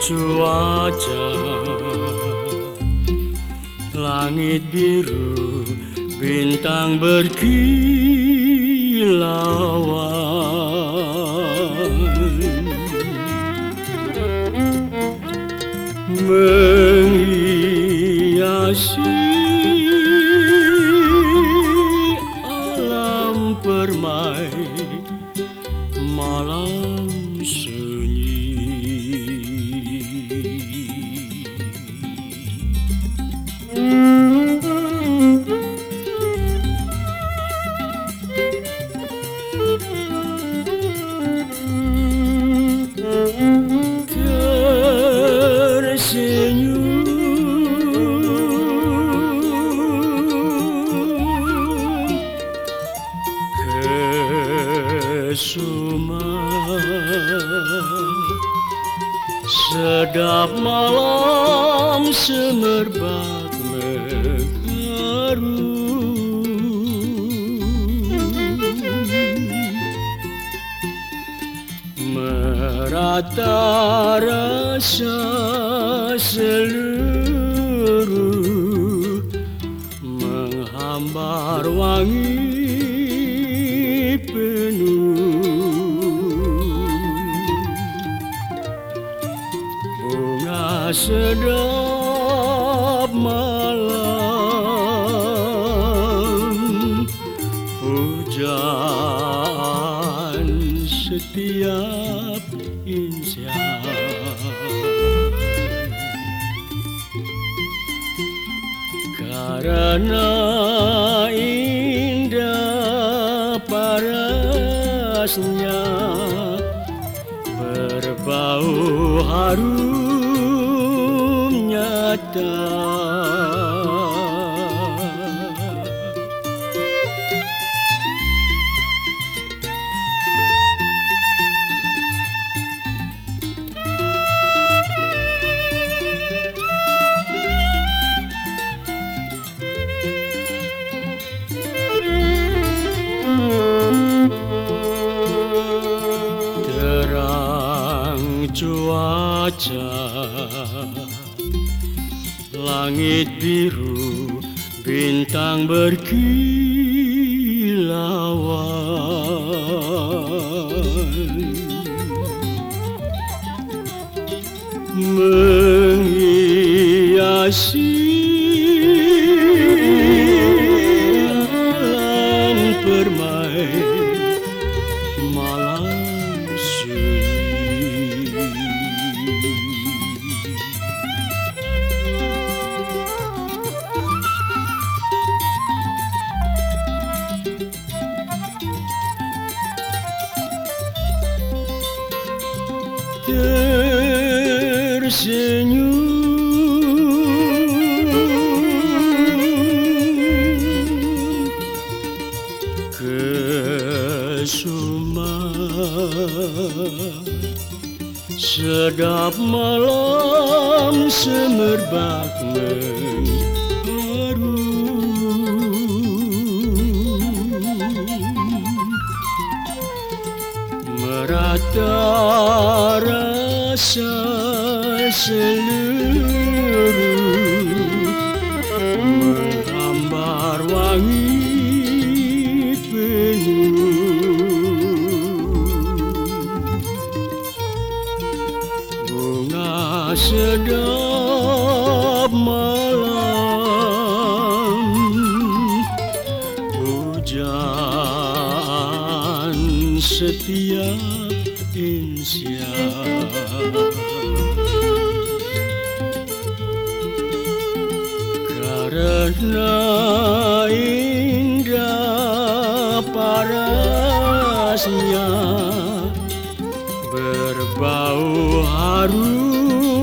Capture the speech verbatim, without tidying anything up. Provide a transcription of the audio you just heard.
cuaca, langit biru, bintang berkilauan, menghiasi alam permai malam sunyi. Kesuma sedap malam semerbak mengharu, merata rasa seluruh, menghambar wangi penuh. Bunga sedap malam, pujaan setiap insan. Karena indah parasnya, berbau harum nyata. Cuaca, langit biru, bintang berkilauan, menghiasi alam permai malam sunyi. Tersenyum kesuma sedap malam semerbak mengharu, merata rasa seluruh, menghambar wangi penuh. Bunga sedap malam, hujan setiap insan. Karena indah parasnya, berbau harum